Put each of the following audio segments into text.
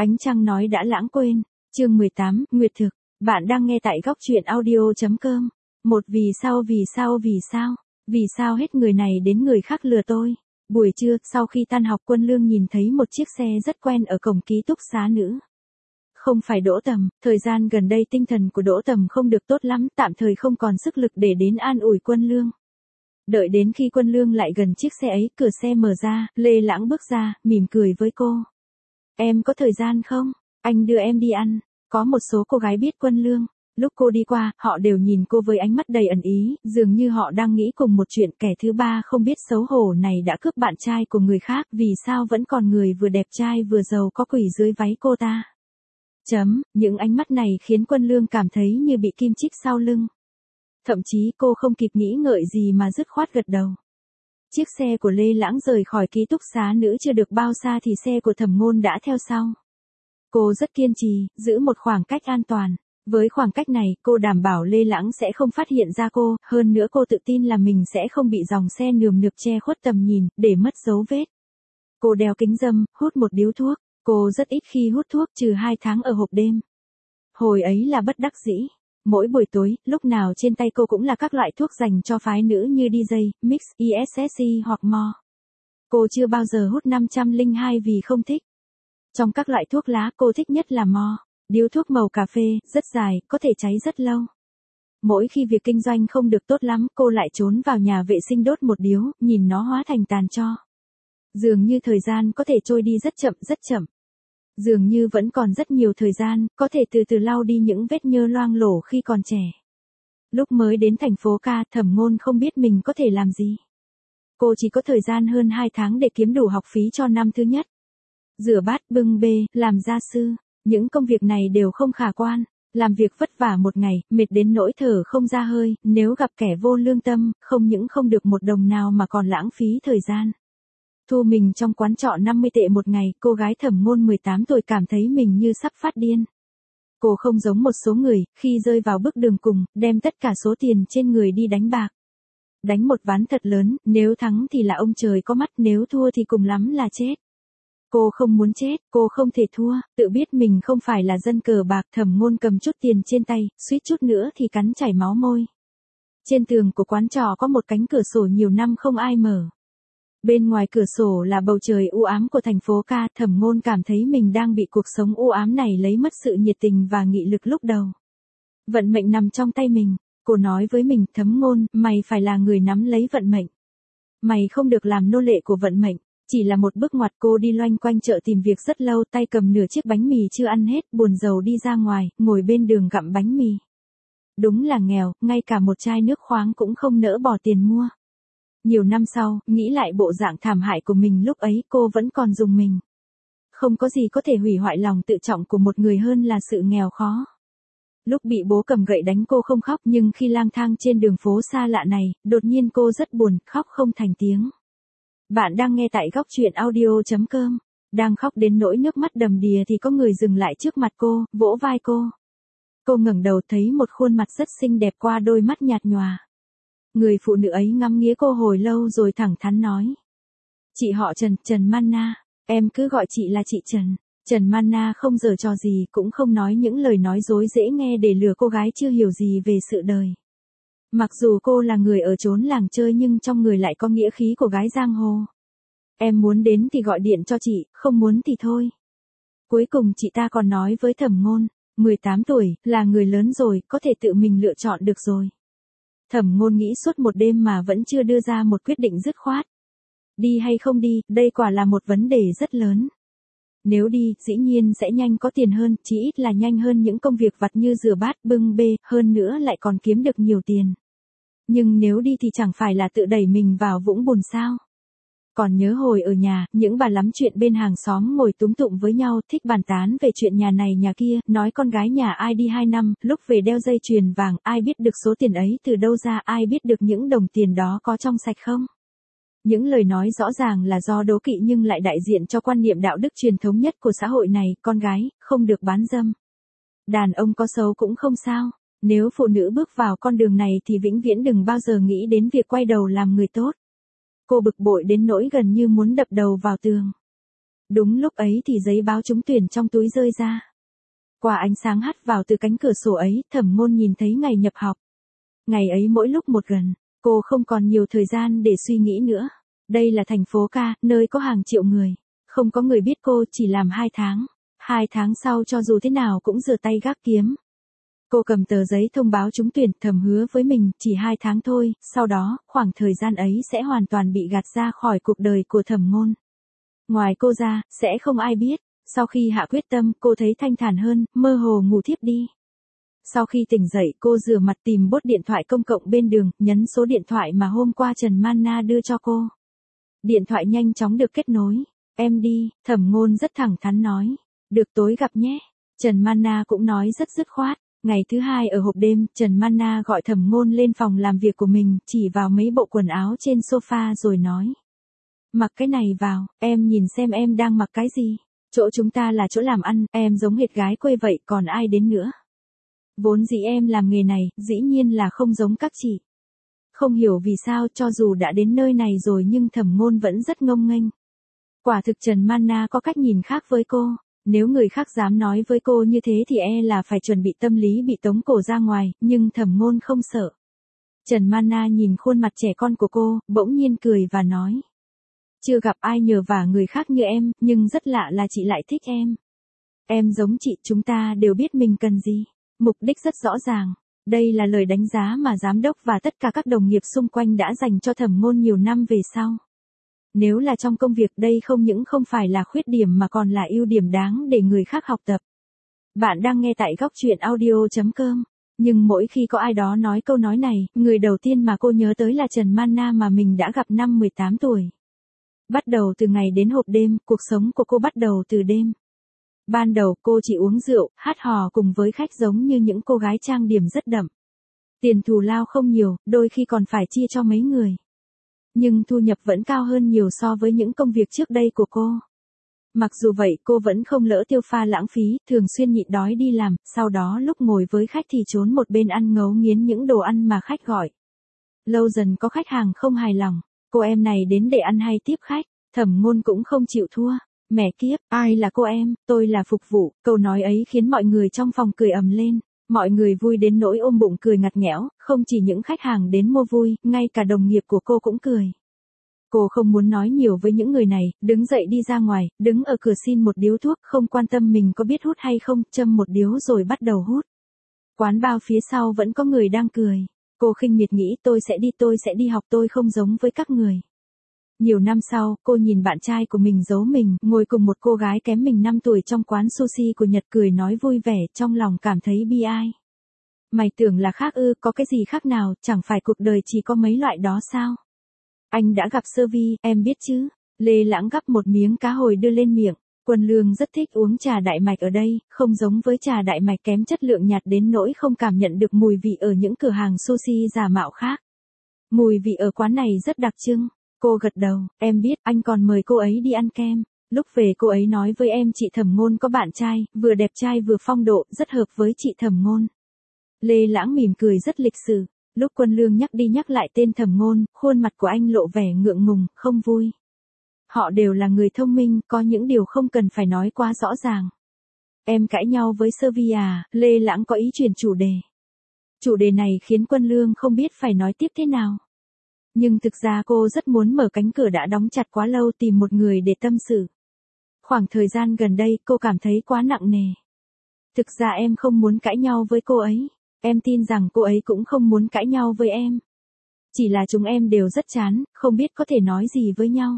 Ánh trăng nói đã lãng quên. Chương 18, Nguyệt thực. Bạn đang nghe tại góc truyện audio.com. Một vì sao hết người này đến người khác lừa tôi. Buổi trưa, sau khi tan học Quân Lương nhìn thấy một chiếc xe rất quen ở cổng ký túc xá nữ. Không phải Đỗ Tầm, thời gian gần đây tinh thần của Đỗ Tầm không được tốt lắm, tạm thời không còn sức lực để đến an ủi Quân Lương. Đợi đến khi Quân Lương lại gần chiếc xe ấy, cửa xe mở ra, Lê Lãng bước ra, mỉm cười với cô. Em có thời gian không? Anh đưa em đi ăn. Có một số cô gái biết Quân Lương. Lúc cô đi qua, họ đều nhìn cô với ánh mắt đầy ẩn ý, dường như họ đang nghĩ cùng một chuyện. Kẻ thứ ba không biết xấu hổ này đã cướp bạn trai của người khác, vì sao vẫn còn người vừa đẹp trai vừa giàu có quỷ dưới váy cô ta. Những ánh mắt này khiến Quân Lương cảm thấy như bị kim chích sau lưng. Thậm chí cô không kịp nghĩ ngợi gì mà dứt khoát gật đầu. Chiếc xe của Lê Lãng rời khỏi ký túc xá nữ chưa được bao xa thì xe của Thẩm Ngôn đã theo sau. Cô rất kiên trì, giữ một khoảng cách an toàn. Với khoảng cách này, cô đảm bảo Lê Lãng sẽ không phát hiện ra cô, hơn nữa cô tự tin là mình sẽ không bị dòng xe nườm nượp che khuất tầm nhìn, để mất dấu vết. Cô đeo kính râm, hút một điếu thuốc. Cô rất ít khi hút thuốc trừ 2 tháng ở hộp đêm. Hồi ấy là bất đắc dĩ. Mỗi buổi tối, lúc nào trên tay cô cũng là các loại thuốc dành cho phái nữ như DJ, Mix, ESSC hoặc Mo. Cô chưa bao giờ hút 502 vì không thích. Trong các loại thuốc lá, cô thích nhất là Mo. Điếu thuốc màu cà phê, rất dài, có thể cháy rất lâu. Mỗi khi việc kinh doanh không được tốt lắm, cô lại trốn vào nhà vệ sinh đốt một điếu, nhìn nó hóa thành tàn tro. Dường như thời gian có thể trôi đi rất chậm. Dường như vẫn còn rất nhiều thời gian, có thể từ từ lau đi những vết nhơ loang lổ khi còn trẻ. Lúc mới đến thành phố Ca, Thẩm Ngôn không biết mình có thể làm gì. Cô chỉ có thời gian hơn 2 tháng để kiếm đủ học phí cho năm thứ nhất. Rửa bát, bưng bê, làm gia sư, những công việc này đều không khả quan. Làm việc vất vả một ngày, mệt đến nỗi thở không ra hơi, nếu gặp kẻ vô lương tâm, không những không được một đồng nào mà còn lãng phí thời gian. Thu mình trong quán trọ 50 tệ một ngày, cô gái Thẩm Ngôn 18 tuổi cảm thấy mình như sắp phát điên. Cô không giống một số người, khi rơi vào bước đường cùng, đem tất cả số tiền trên người đi đánh bạc. Đánh một ván thật lớn, nếu thắng thì là ông trời có mắt, nếu thua thì cùng lắm là chết. Cô không muốn chết, cô không thể thua, tự biết mình không phải là dân cờ bạc. Thẩm Ngôn cầm chút tiền trên tay, suýt chút nữa thì cắn chảy máu môi. Trên tường của quán trọ có một cánh cửa sổ nhiều năm không ai mở. Bên ngoài cửa sổ là bầu trời u ám của thành phố Ca. Thẩm Ngôn cảm thấy mình đang bị cuộc sống u ám này lấy mất sự nhiệt tình và nghị lực lúc đầu. Vận mệnh nằm trong tay mình. Cô nói với mình, Thẩm Ngôn, mày phải là người nắm lấy vận mệnh. Mày không được làm nô lệ của vận mệnh. Chỉ là một bước ngoặt. Cô đi loanh quanh chợ tìm việc rất lâu, tay cầm nửa chiếc bánh mì chưa ăn hết, buồn rầu đi ra ngoài, ngồi bên đường gặm bánh mì. Đúng là nghèo, ngay cả một chai nước khoáng cũng không nỡ bỏ tiền mua. Nhiều năm sau, nghĩ lại bộ dạng thảm hại của mình lúc ấy, cô vẫn còn rùng mình. Không có gì có thể hủy hoại lòng tự trọng của một người hơn là sự nghèo khó. Lúc bị bố cầm gậy đánh cô không khóc, nhưng khi lang thang trên đường phố xa lạ này, đột nhiên cô rất buồn, khóc không thành tiếng. Bạn đang nghe tại góc truyện audio.com. Đang khóc đến nỗi nước mắt đầm đìa thì có người dừng lại trước mặt cô, vỗ vai cô. Cô ngẩng đầu thấy một khuôn mặt rất xinh đẹp qua đôi mắt nhạt nhòa. Người phụ nữ ấy ngắm nghía cô hồi lâu rồi thẳng thắn nói. Chị họ Trần, Trần Manna, em cứ gọi chị là chị Trần. Trần Manna không giở trò gì, cũng không nói những lời nói dối dễ nghe để lừa cô gái chưa hiểu gì về sự đời. Mặc dù cô là người ở chốn làng chơi nhưng trong người lại có nghĩa khí của gái giang hồ. Em muốn đến thì gọi điện cho chị, không muốn thì thôi. Cuối cùng chị ta còn nói với Thẩm Ngôn, 18 tuổi, là người lớn rồi, có thể tự mình lựa chọn được rồi. Thẩm Ngôn nghĩ suốt một đêm mà vẫn chưa đưa ra một quyết định dứt khoát. Đi hay không đi, đây quả là một vấn đề rất lớn. Nếu đi, dĩ nhiên sẽ nhanh có tiền hơn, chỉ ít là nhanh hơn những công việc vặt như rửa bát, bưng bê, hơn nữa lại còn kiếm được nhiều tiền. Nhưng nếu đi thì chẳng phải là tự đẩy mình vào vũng bùn sao? Còn nhớ hồi ở nhà, những bà lắm chuyện bên hàng xóm ngồi túm tụm với nhau, thích bàn tán về chuyện nhà này nhà kia, nói con gái nhà ai đi 2 năm, lúc về đeo dây chuyền vàng, ai biết được số tiền ấy từ đâu ra, ai biết được những đồng tiền đó có trong sạch không? Những lời nói rõ ràng là do đố kỵ nhưng lại đại diện cho quan niệm đạo đức truyền thống nhất của xã hội này, con gái, không được bán dâm. Đàn ông có xấu cũng không sao. Nếu phụ nữ bước vào con đường này thì vĩnh viễn đừng bao giờ nghĩ đến việc quay đầu làm người tốt. Cô bực bội đến nỗi gần như muốn đập đầu vào tường. Đúng lúc ấy thì giấy báo trúng tuyển trong túi rơi ra. Qua ánh sáng hắt vào từ cánh cửa sổ ấy, Thẩm Ngôn nhìn thấy ngày nhập học. Ngày ấy mỗi lúc một gần, cô không còn nhiều thời gian để suy nghĩ nữa. Đây là thành phố ca, nơi có hàng triệu người. Không có người biết cô chỉ làm 2 tháng. 2 tháng sau cho dù thế nào cũng rửa tay gác kiếm. Cô cầm tờ giấy thông báo trúng tuyển, thầm hứa với mình, chỉ 2 tháng thôi, sau đó, khoảng thời gian ấy sẽ hoàn toàn bị gạt ra khỏi cuộc đời của Thẩm Ngôn. Ngoài cô ra, sẽ không ai biết. Sau khi hạ quyết tâm, cô thấy thanh thản hơn, mơ hồ ngủ thiếp đi. Sau khi tỉnh dậy, cô rửa mặt tìm bốt điện thoại công cộng bên đường, nhấn số điện thoại mà hôm qua Trần Mana đưa cho cô. Điện thoại nhanh chóng được kết nối. Em đi, Thẩm Ngôn rất thẳng thắn nói. Được tối gặp nhé. Trần Mana cũng nói rất dứt khoát. Ngày thứ 2 ở hộp đêm, Trần Mana gọi Thẩm Ngôn lên phòng làm việc của mình, chỉ vào mấy bộ quần áo trên sofa rồi nói. Mặc cái này vào, em nhìn xem em đang mặc cái gì. Chỗ chúng ta là chỗ làm ăn, em giống hệt gái quê vậy, còn ai đến nữa. Vốn dĩ em làm nghề này, dĩ nhiên là không giống các chị. Không hiểu vì sao cho dù đã đến nơi này rồi nhưng Thẩm Ngôn vẫn rất ngông nghênh. Quả thực Trần Mana có cách nhìn khác với cô. Nếu người khác dám nói với cô như thế thì là phải chuẩn bị tâm lý bị tống cổ ra ngoài, nhưng Thẩm Ngôn không sợ. Trần Mana nhìn khuôn mặt trẻ con của cô, bỗng nhiên cười và nói. Chưa gặp ai nhờ vả người khác như em, nhưng rất lạ là chị lại thích em. Em giống chị, chúng ta đều biết mình cần gì. Mục đích rất rõ ràng. Đây là lời đánh giá mà giám đốc và tất cả các đồng nghiệp xung quanh đã dành cho Thẩm Ngôn nhiều năm về sau. Nếu là trong công việc đây không những không phải là khuyết điểm mà còn là ưu điểm đáng để người khác học tập. Bạn đang nghe tại góc truyện audio.com. Nhưng mỗi khi có ai đó nói câu nói này, người đầu tiên mà cô nhớ tới là Trần Mana mà mình đã gặp năm 18 tuổi. Bắt đầu từ ngày đến hộp đêm, cuộc sống của cô bắt đầu từ đêm. Ban đầu cô chỉ uống rượu, hát hò cùng với khách giống như những cô gái trang điểm rất đậm. Tiền thù lao không nhiều, đôi khi còn phải chia cho mấy người. Nhưng thu nhập vẫn cao hơn nhiều so với những công việc trước đây của cô. Mặc dù vậy cô vẫn không lỡ tiêu pha lãng phí, thường xuyên nhịn đói đi làm, sau đó lúc ngồi với khách thì trốn một bên ăn ngấu nghiến những đồ ăn mà khách gọi. Lâu dần có khách hàng không hài lòng, cô em này đến để ăn hay tiếp khách, Thẩm Ngôn cũng không chịu thua. Mẹ kiếp, ai là cô em, tôi là phục vụ, câu nói ấy khiến mọi người trong phòng cười ầm lên. Mọi người vui đến nỗi ôm bụng cười ngặt nghẽo, không chỉ những khách hàng đến mua vui, ngay cả đồng nghiệp của cô cũng cười. Cô không muốn nói nhiều với những người này, đứng dậy đi ra ngoài, đứng ở cửa xin một điếu thuốc, không quan tâm mình có biết hút hay không, châm một điếu rồi bắt đầu hút. Quán bao phía sau vẫn có người đang cười. Cô khinh miệt nghĩ tôi sẽ đi học, tôi không giống với các người. Nhiều năm sau, cô nhìn bạn trai của mình giấu mình, ngồi cùng một cô gái kém mình 5 tuổi trong quán sushi của Nhật cười nói vui vẻ, trong lòng cảm thấy bi ai. Mày tưởng là khác ư, có cái gì khác nào, chẳng phải cuộc đời chỉ có mấy loại đó sao? Anh đã gặp Sơ Vi, em biết chứ? Lê Lãng gắp một miếng cá hồi đưa lên miệng. Quân Lương rất thích uống trà đại mạch ở đây, không giống với trà đại mạch kém chất lượng nhạt đến nỗi không cảm nhận được mùi vị ở những cửa hàng sushi giả mạo khác. Mùi vị ở quán này rất đặc trưng. Cô gật đầu, em biết, anh còn mời cô ấy đi ăn kem. Lúc về cô ấy nói với em chị Thẩm Ngôn có bạn trai, vừa đẹp trai vừa phong độ, rất hợp với chị Thẩm Ngôn. Lê Lãng mỉm cười rất lịch sự. Lúc Quân Lương nhắc đi nhắc lại tên Thẩm Ngôn, khuôn mặt của anh lộ vẻ ngượng ngùng, không vui. Họ đều là người thông minh, có những điều không cần phải nói quá rõ ràng. Em cãi nhau với Sơ Vi à? Lê Lãng có ý chuyển chủ đề. Chủ đề này khiến Quân Lương không biết phải nói tiếp thế nào. Nhưng thực ra cô rất muốn mở cánh cửa đã đóng chặt quá lâu tìm một người để tâm sự. Khoảng thời gian gần đây cô cảm thấy quá nặng nề. Thực ra em không muốn cãi nhau với cô ấy. Em tin rằng cô ấy cũng không muốn cãi nhau với em. Chỉ là chúng em đều rất chán, không biết có thể nói gì với nhau.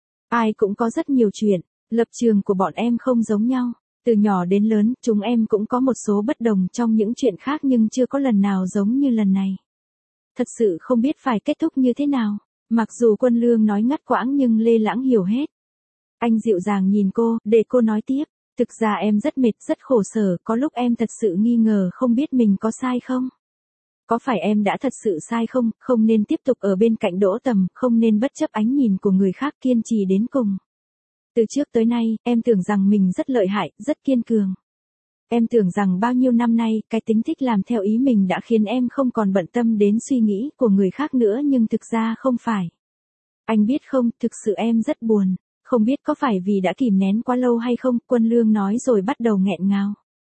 Ai cũng có rất nhiều chuyện, lập trường của bọn em không giống nhau. Từ nhỏ đến lớn, chúng em cũng có một số bất đồng trong những chuyện khác nhưng chưa có lần nào giống như lần này. Thật sự không biết phải kết thúc như thế nào. Mặc dù Quân Lương nói ngắt quãng nhưng Lê Lãng hiểu hết. Anh dịu dàng nhìn cô, để cô nói tiếp. Thực ra em rất mệt, rất khổ sở, có lúc em thật sự nghi ngờ không biết mình có sai không? Có phải em đã thật sự sai không, không nên tiếp tục ở bên cạnh Đỗ Tầm, không nên bất chấp ánh nhìn của người khác kiên trì đến cùng. Từ trước tới nay, em tưởng rằng mình rất lợi hại, rất kiên cường. Em tưởng rằng bao nhiêu năm nay, cái tính thích làm theo ý mình đã khiến em không còn bận tâm đến suy nghĩ của người khác nữa nhưng thực ra không phải. Anh biết không, thực sự em rất buồn. Không biết có phải vì đã kìm nén quá lâu hay không, Quân Lương nói rồi bắt đầu nghẹn ngào.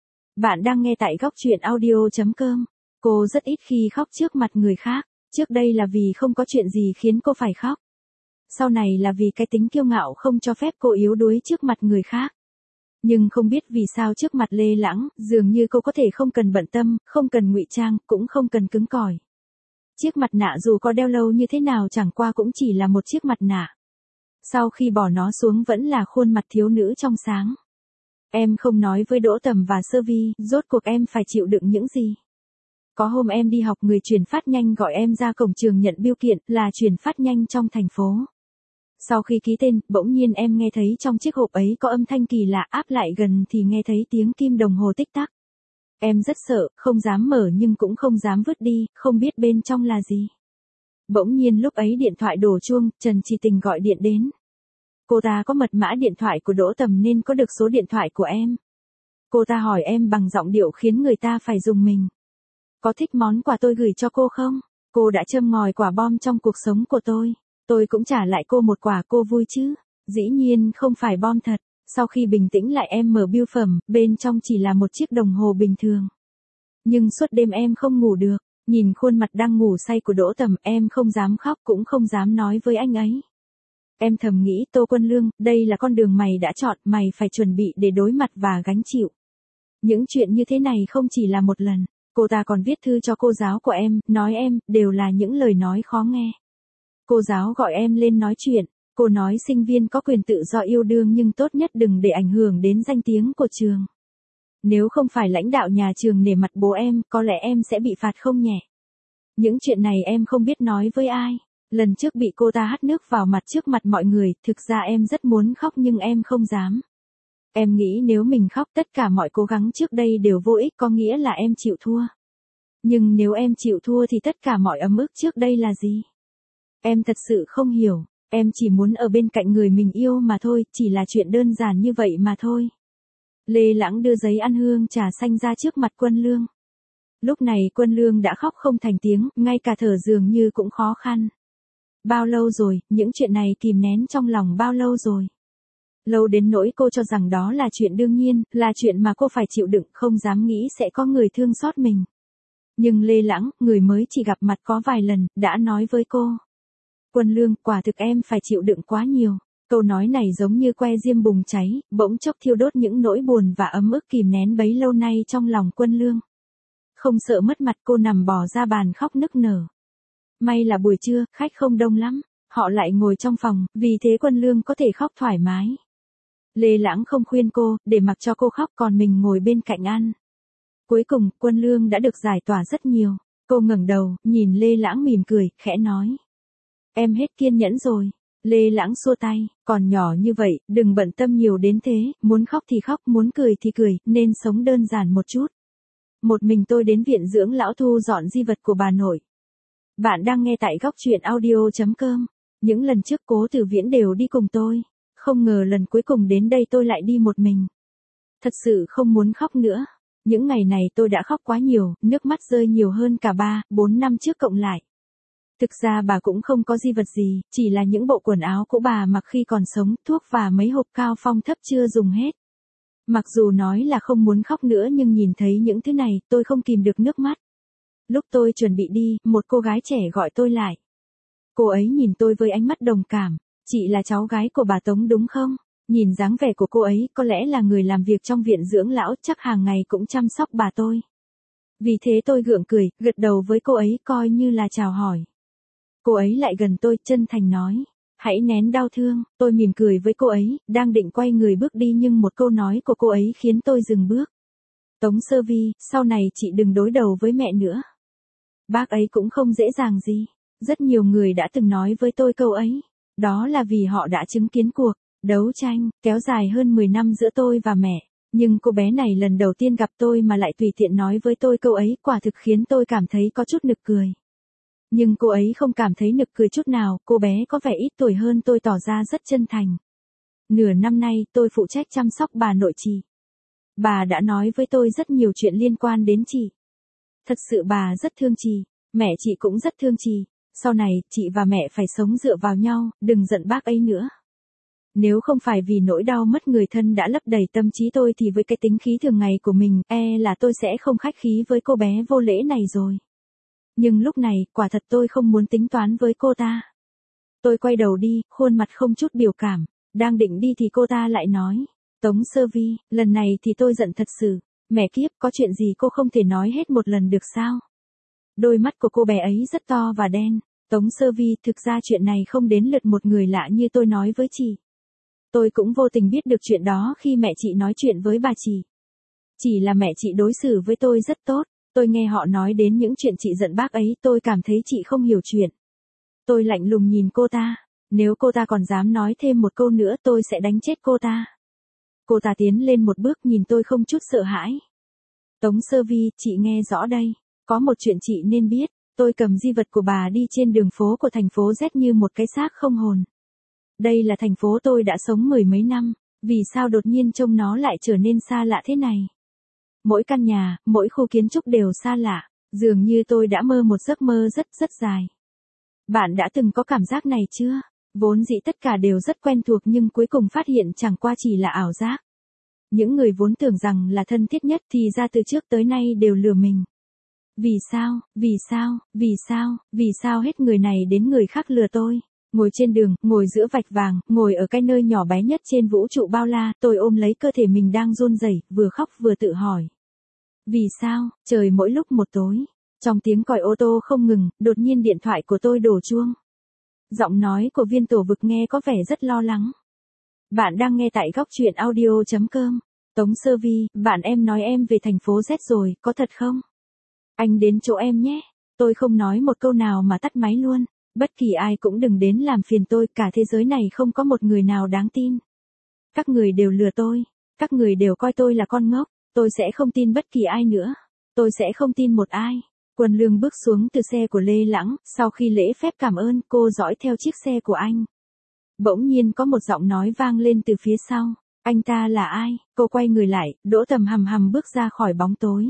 Bạn đang nghe tại góc truyện audio.com. Cô rất ít khi khóc trước mặt người khác, trước đây là vì không có chuyện gì khiến cô phải khóc. Sau này là vì cái tính kiêu ngạo không cho phép cô yếu đuối trước mặt người khác. Nhưng không biết vì sao trước mặt Lê Lãng, dường như cô có thể không cần bận tâm, không cần ngụy trang, cũng không cần cứng cỏi. Chiếc mặt nạ dù có đeo lâu như thế nào chẳng qua cũng chỉ là một chiếc mặt nạ. Sau khi bỏ nó xuống vẫn là khuôn mặt thiếu nữ trong sáng. Em không nói với Đỗ Tầm và Sơ Vi, rốt cuộc em phải chịu đựng những gì. Có hôm em đi học người chuyển phát nhanh gọi em ra cổng trường nhận bưu kiện, là chuyển phát nhanh trong thành phố. Sau khi ký tên, bỗng nhiên em nghe thấy trong chiếc hộp ấy có âm thanh kỳ lạ, áp lại gần thì nghe thấy tiếng kim đồng hồ tích tắc. Em rất sợ, không dám mở nhưng cũng không dám vứt đi, không biết bên trong là gì. Bỗng nhiên lúc ấy điện thoại đổ chuông, Trần Trì Tình gọi điện đến. Cô ta có mật mã điện thoại của Đỗ Tầm nên có được số điện thoại của em. Cô ta hỏi em bằng giọng điệu khiến người ta phải rùng mình. Có thích món quà tôi gửi cho cô không? Cô đã châm ngòi quả bom trong cuộc sống của tôi. Tôi cũng trả lại cô một quả, cô vui chứ? Dĩ nhiên không phải bom thật. Sau khi bình tĩnh lại em mở bưu phẩm, bên trong chỉ là một chiếc đồng hồ bình thường. Nhưng suốt đêm em không ngủ được, nhìn khuôn mặt đang ngủ say của Đỗ Tầm, em không dám khóc cũng không dám nói với anh ấy. Em thầm nghĩ, Tô Quân Lương, đây là con đường mày đã chọn, mày phải chuẩn bị để đối mặt và gánh chịu. Những chuyện như thế này không chỉ là một lần, cô ta còn viết thư cho cô giáo của em, nói em, đều là những lời nói khó nghe. Cô giáo gọi em lên nói chuyện, cô nói sinh viên có quyền tự do yêu đương nhưng tốt nhất đừng để ảnh hưởng đến danh tiếng của trường. Nếu không phải lãnh đạo nhà trường nể mặt bố em, có lẽ em sẽ bị phạt không nhẹ. Những chuyện này em không biết nói với ai. Lần trước bị cô ta hắt nước vào mặt trước mặt mọi người, thực ra em rất muốn khóc nhưng em không dám. Em nghĩ nếu mình khóc tất cả mọi cố gắng trước đây đều vô ích, có nghĩa là em chịu thua. Nhưng nếu em chịu thua thì tất cả mọi ấm ức trước đây là gì? Em thật sự không hiểu, em chỉ muốn ở bên cạnh người mình yêu mà thôi, chỉ là chuyện đơn giản như vậy mà thôi. Lê Lãng đưa giấy ăn hương trà xanh ra trước mặt Quân Lương. Lúc này Quân Lương đã khóc không thành tiếng, ngay cả thở dường như cũng khó khăn. Bao lâu rồi, những chuyện này kìm nén trong lòng bao lâu rồi? Lâu đến nỗi cô cho rằng đó là chuyện đương nhiên, là chuyện mà cô phải chịu đựng, không dám nghĩ sẽ có người thương xót mình. Nhưng Lê Lãng, người mới chỉ gặp mặt có vài lần, đã nói với cô. Quân Lương, quả thực em phải chịu đựng quá nhiều. Câu nói này giống như que diêm bùng cháy, bỗng chốc thiêu đốt những nỗi buồn và ấm ức kìm nén bấy lâu nay trong lòng Quân Lương. Không sợ mất mặt, cô nằm bò ra bàn khóc nức nở. May là buổi trưa, khách không đông lắm, họ lại ngồi trong phòng, vì thế Quân Lương có thể khóc thoải mái. Lê Lãng không khuyên cô, để mặc cho cô khóc còn mình ngồi bên cạnh ăn. Cuối cùng, Quân Lương đã được giải tỏa rất nhiều. Cô ngẩng đầu, nhìn Lê Lãng mỉm cười, khẽ nói. Em hết kiên nhẫn rồi. Lê Lãng xua tay, còn nhỏ như vậy, đừng bận tâm nhiều đến thế, muốn khóc thì khóc, muốn cười thì cười, nên sống đơn giản một chút. Một mình tôi đến viện dưỡng lão thu dọn di vật của bà nội. Bạn đang nghe tại góc truyện audio.com. Những lần trước Cố Tử Viễn đều đi cùng tôi. Không ngờ lần cuối cùng đến đây tôi lại đi một mình. Thật sự không muốn khóc nữa. Những ngày này tôi đã khóc quá nhiều, nước mắt rơi nhiều hơn cả 3-4 năm trước cộng lại. Thực ra bà cũng không có di vật gì, chỉ là những bộ quần áo cũ bà mặc khi còn sống, thuốc và mấy hộp cao phong thấp chưa dùng hết. Mặc dù nói là không muốn khóc nữa nhưng nhìn thấy những thứ này, tôi không kìm được nước mắt. Lúc tôi chuẩn bị đi, một cô gái trẻ gọi tôi lại. Cô ấy nhìn tôi với ánh mắt đồng cảm. Chị là cháu gái của bà Tống đúng không? Nhìn dáng vẻ của cô ấy, có lẽ là người làm việc trong viện dưỡng lão, chắc hàng ngày cũng chăm sóc bà tôi. Vì thế tôi gượng cười, gật đầu với cô ấy coi như là chào hỏi. Cô ấy lại gần tôi, chân thành nói. Hãy nén đau thương, tôi mỉm cười với cô ấy, đang định quay người bước đi nhưng một câu nói của cô ấy khiến tôi dừng bước. Tống Sơ Vi, sau này chị đừng đối đầu với mẹ nữa. Bác ấy cũng không dễ dàng gì. Rất nhiều người đã từng nói với tôi câu ấy. Đó là vì họ đã chứng kiến cuộc đấu tranh kéo dài hơn 10 năm giữa tôi và mẹ. Nhưng cô bé này lần đầu tiên gặp tôi mà lại tùy tiện nói với tôi câu ấy, quả thực khiến tôi cảm thấy có chút nực cười. Nhưng cô ấy không cảm thấy nực cười chút nào, cô bé có vẻ ít tuổi hơn tôi tỏ ra rất chân thành. Nửa năm nay tôi phụ trách chăm sóc bà nội chị. Bà đã nói với tôi rất nhiều chuyện liên quan đến chị. Thật sự bà rất thương chị, mẹ chị cũng rất thương chị. Sau này, chị và mẹ phải sống dựa vào nhau, đừng giận bác ấy nữa. Nếu không phải vì nỗi đau mất người thân đã lấp đầy tâm trí tôi thì với cái tính khí thường ngày của mình, là tôi sẽ không khách khí với cô bé vô lễ này rồi. Nhưng lúc này, quả thật tôi không muốn tính toán với cô ta. Tôi quay đầu đi, khuôn mặt không chút biểu cảm. Đang định đi thì cô ta lại nói. Tống Sơ Vi, lần này thì tôi giận thật sự. Mẹ kiếp, có chuyện gì cô không thể nói hết một lần được sao? Đôi mắt của cô bé ấy rất to và đen. Tống Sơ Vi, thực ra chuyện này không đến lượt một người lạ như tôi nói với chị. Tôi cũng vô tình biết được chuyện đó khi mẹ chị nói chuyện với bà chị. Chỉ là mẹ chị đối xử với tôi rất tốt. Tôi nghe họ nói đến những chuyện chị giận bác ấy, tôi cảm thấy chị không hiểu chuyện. Tôi lạnh lùng nhìn cô ta. Nếu cô ta còn dám nói thêm một câu nữa tôi sẽ đánh chết cô ta. Cô ta tiến lên một bước nhìn tôi không chút sợ hãi. Tống Sơ Vi, chị nghe rõ đây. Có một chuyện chị nên biết. Tôi cầm di vật của bà đi trên đường phố của thành phố Z như một cái xác không hồn. Đây là thành phố tôi đã sống mười mấy năm. Vì sao đột nhiên trông nó lại trở nên xa lạ thế này? Mỗi căn nhà, mỗi khu kiến trúc đều xa lạ. Dường như tôi đã mơ một giấc mơ rất rất dài. Bạn đã từng có cảm giác này chưa? Vốn dĩ tất cả đều rất quen thuộc nhưng cuối cùng phát hiện chẳng qua chỉ là ảo giác. Những người vốn tưởng rằng là thân thiết nhất thì ra từ trước tới nay đều lừa mình. Vì sao, vì sao, vì sao, vì sao hết người này đến người khác lừa tôi? Ngồi trên đường, ngồi giữa vạch vàng, ngồi ở cái nơi nhỏ bé nhất trên vũ trụ bao la, tôi ôm lấy cơ thể mình đang run rẩy, vừa khóc vừa tự hỏi. Vì sao, trời mỗi lúc một tối. Trong tiếng còi ô tô không ngừng, đột nhiên điện thoại của tôi đổ chuông. Giọng nói của Viên Tổ Vực nghe có vẻ rất lo lắng. Bạn đang nghe tại góc truyện audio.com. Tống Sơ Vi, bạn em nói em về thành phố Z rồi, có thật không? Anh đến chỗ em nhé. Tôi không nói một câu nào mà tắt máy luôn. Bất kỳ ai cũng đừng đến làm phiền tôi, cả thế giới này không có một người nào đáng tin. Các người đều lừa tôi. Các người đều coi tôi là con ngốc. Tôi sẽ không tin bất kỳ ai nữa. Tôi sẽ không tin một ai. Quân Lương bước xuống từ xe của Lê Lãng, sau khi lễ phép cảm ơn cô dõi theo chiếc xe của anh. Bỗng nhiên có một giọng nói vang lên từ phía sau. Anh ta là ai? Cô quay người lại, Đỗ Tầm hầm hầm bước ra khỏi bóng tối.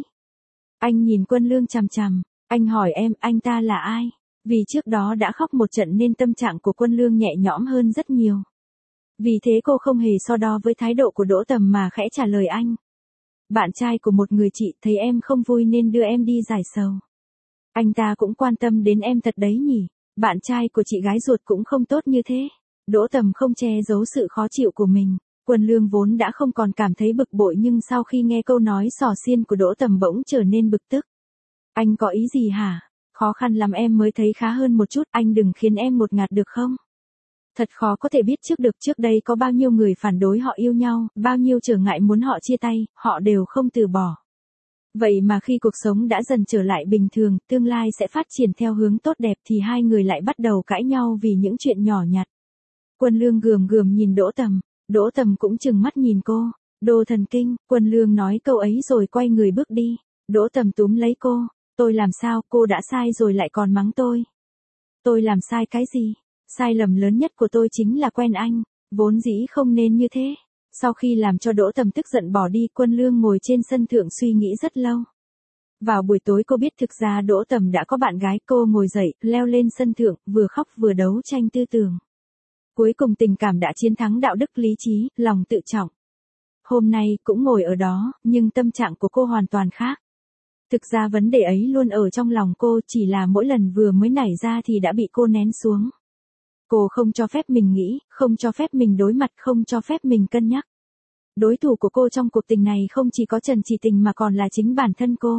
Anh nhìn Quân Lương chằm chằm. Anh hỏi em, anh ta là ai? Vì trước đó đã khóc một trận nên tâm trạng của Quân Lương nhẹ nhõm hơn rất nhiều. Vì thế cô không hề so đo với thái độ của Đỗ Tầm mà khẽ trả lời anh. Bạn trai của một người chị, thấy em không vui nên đưa em đi giải sầu. Anh ta cũng quan tâm đến em thật đấy nhỉ. Bạn trai của chị gái ruột cũng không tốt như thế. Đỗ Tầm không che giấu sự khó chịu của mình. Quân Lương vốn đã không còn cảm thấy bực bội nhưng sau khi nghe câu nói xỏ xiên của Đỗ Tầm bỗng trở nên bực tức. Anh có ý gì hả? Khó khăn lắm em mới thấy khá hơn một chút, anh đừng khiến em ngột ngạt được không? Thật khó có thể biết trước được trước đây có bao nhiêu người phản đối họ yêu nhau, bao nhiêu trở ngại muốn họ chia tay, họ đều không từ bỏ. Vậy mà khi cuộc sống đã dần trở lại bình thường, tương lai sẽ phát triển theo hướng tốt đẹp thì hai người lại bắt đầu cãi nhau vì những chuyện nhỏ nhặt. Quân Lương gườm gườm nhìn Đỗ Tầm, Đỗ Tầm cũng trừng mắt nhìn cô. Đồ thần kinh, Quân Lương nói câu ấy rồi quay người bước đi. Đỗ Tầm túm lấy cô. Tôi làm sao, cô đã sai rồi lại còn mắng tôi. Tôi làm sai cái gì? Sai lầm lớn nhất của tôi chính là quen anh. Vốn dĩ không nên như thế. Sau khi làm cho Đỗ Tầm tức giận bỏ đi, Quân Lương ngồi trên sân thượng suy nghĩ rất lâu. Vào buổi tối cô biết thực ra Đỗ Tầm đã có bạn gái, cô ngồi dậy, leo lên sân thượng, vừa khóc vừa đấu tranh tư tưởng. Cuối cùng tình cảm đã chiến thắng đạo đức lý trí, lòng tự trọng. Hôm nay cũng ngồi ở đó, nhưng tâm trạng của cô hoàn toàn khác. Thực ra vấn đề ấy luôn ở trong lòng cô, chỉ là mỗi lần vừa mới nảy ra thì đã bị cô nén xuống. Cô không cho phép mình nghĩ, không cho phép mình đối mặt, không cho phép mình cân nhắc. Đối thủ của cô trong cuộc tình này không chỉ có Trần Chỉ Tình mà còn là chính bản thân cô.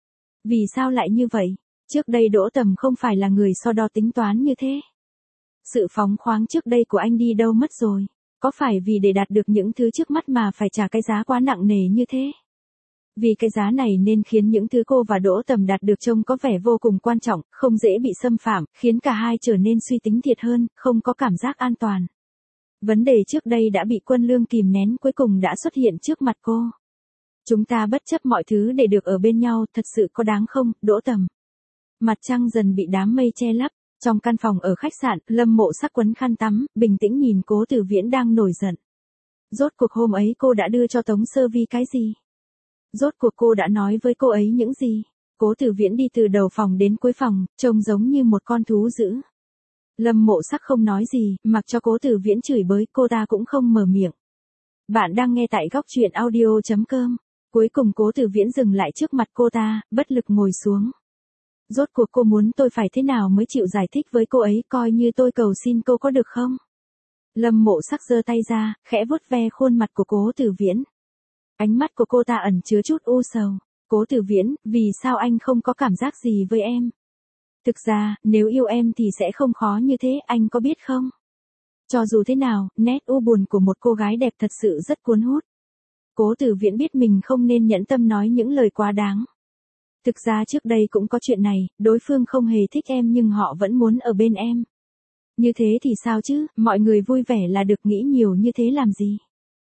Vì sao lại như vậy? Trước đây Đỗ Tầm không phải là người so đo tính toán như thế. Sự phóng khoáng trước đây của anh đi đâu mất rồi? Có phải vì để đạt được những thứ trước mắt mà phải trả cái giá quá nặng nề như thế? Vì cái giá này nên khiến những thứ cô và Đỗ Tầm đạt được trông có vẻ vô cùng quan trọng, không dễ bị xâm phạm, khiến cả hai trở nên suy tính thiệt hơn, không có cảm giác an toàn. Vấn đề trước đây đã bị Quân Lương kìm nén cuối cùng đã xuất hiện trước mặt cô. Chúng ta bất chấp mọi thứ để được ở bên nhau, thật sự có đáng không, Đỗ Tầm? Mặt trăng dần bị đám mây che lấp, trong căn phòng ở khách sạn, Lâm Mộ Sắc quấn khăn tắm, bình tĩnh nhìn Cố Tử Viễn đang nổi giận. Rốt cuộc hôm ấy cô đã đưa cho Tống Sơ Vi cái gì? Rốt cuộc cô đã nói với cô ấy những gì? Cố Tử Viễn đi từ đầu phòng đến cuối phòng, trông giống như một con thú dữ. Lâm Mộ Sắc không nói gì, mặc cho Cố Tử Viễn chửi bới, cô ta cũng không mở miệng. Bạn đang nghe tại góc truyện audio.com. Cuối cùng Cố Tử Viễn dừng lại trước mặt cô ta, bất lực ngồi xuống. Rốt cuộc cô muốn tôi phải thế nào mới chịu giải thích với cô ấy, coi như tôi cầu xin cô có được không? Lâm Mộ Sắc giơ tay ra, khẽ vuốt ve khuôn mặt của Cố Tử Viễn. Ánh mắt của cô ta ẩn chứa chút u sầu. Cố Tử Viễn, vì sao anh không có cảm giác gì với em? Thực ra, nếu yêu em thì sẽ không khó như thế, anh có biết không? Cho dù thế nào, nét u buồn của một cô gái đẹp thật sự rất cuốn hút. Cố Tử Viễn biết mình không nên nhẫn tâm nói những lời quá đáng. Thực ra trước đây cũng có chuyện này, đối phương không hề thích em nhưng họ vẫn muốn ở bên em. Như thế thì sao chứ, mọi người vui vẻ là được, nghĩ nhiều như thế làm gì?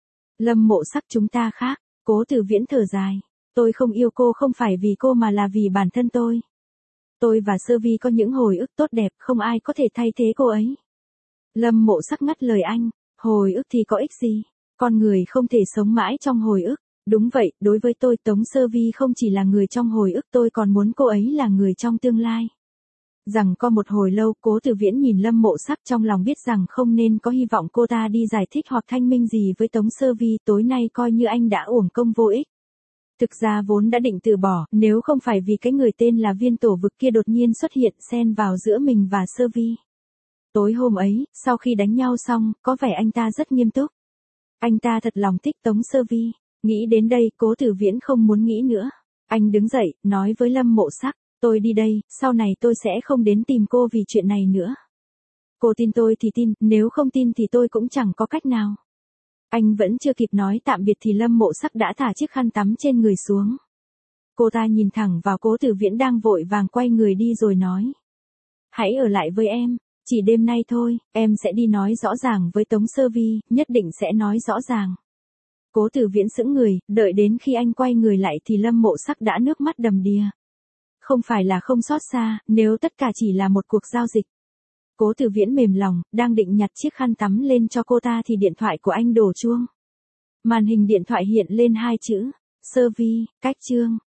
Lâm Mộ Sắc, chúng ta khác. Cố Tử Viễn thở dài. Tôi không yêu cô không phải vì cô mà là vì bản thân tôi. Tôi và Sơ Vi có những hồi ức tốt đẹp, không ai có thể thay thế cô ấy. Lâm Mộ Sắc ngắt lời anh. Hồi ức thì có ích gì? Con người không thể sống mãi trong hồi ức. Đúng vậy, đối với tôi Tống Sơ Vi không chỉ là người trong hồi ức, tôi còn muốn cô ấy là người trong tương lai. Rằng có một hồi lâu, Cố Tử Viễn nhìn Lâm Mộ Sắc, trong lòng biết rằng không nên có hy vọng cô ta đi giải thích hoặc thanh minh gì với Tống Sơ Vi, tối nay coi như anh đã uổng công vô ích. Thực ra vốn đã định từ bỏ, nếu không phải vì cái người tên là Viên Tổ Vực kia đột nhiên xuất hiện xen vào giữa mình và Sơ Vi. Tối hôm ấy, sau khi đánh nhau xong, có vẻ anh ta rất nghiêm túc. Anh ta thật lòng thích Tống Sơ Vi. Nghĩ đến đây, Cố Tử Viễn không muốn nghĩ nữa. Anh đứng dậy, nói với Lâm Mộ Sắc, tôi đi đây, sau này tôi sẽ không đến tìm cô vì chuyện này nữa. Cô tin tôi thì tin, nếu không tin thì tôi cũng chẳng có cách nào. Anh vẫn chưa kịp nói tạm biệt thì Lâm Mộ Sắc đã thả chiếc khăn tắm trên người xuống. Cô ta nhìn thẳng vào Cố Tử Viễn đang vội vàng quay người đi rồi nói. Hãy ở lại với em, chỉ đêm nay thôi, em sẽ đi nói rõ ràng với Tống Sơ Vi, nhất định sẽ nói rõ ràng. Cố Tử Viễn sững người, đợi đến khi anh quay người lại thì Lâm Mộ Sắc đã nước mắt đầm đìa. Không phải là không xót xa, nếu tất cả chỉ là một cuộc giao dịch. Cố Tử Viễn mềm lòng, đang định nhặt chiếc khăn tắm lên cho cô ta thì điện thoại của anh đổ chuông. Màn hình điện thoại hiện lên hai chữ, Sơ Vi, cách chương.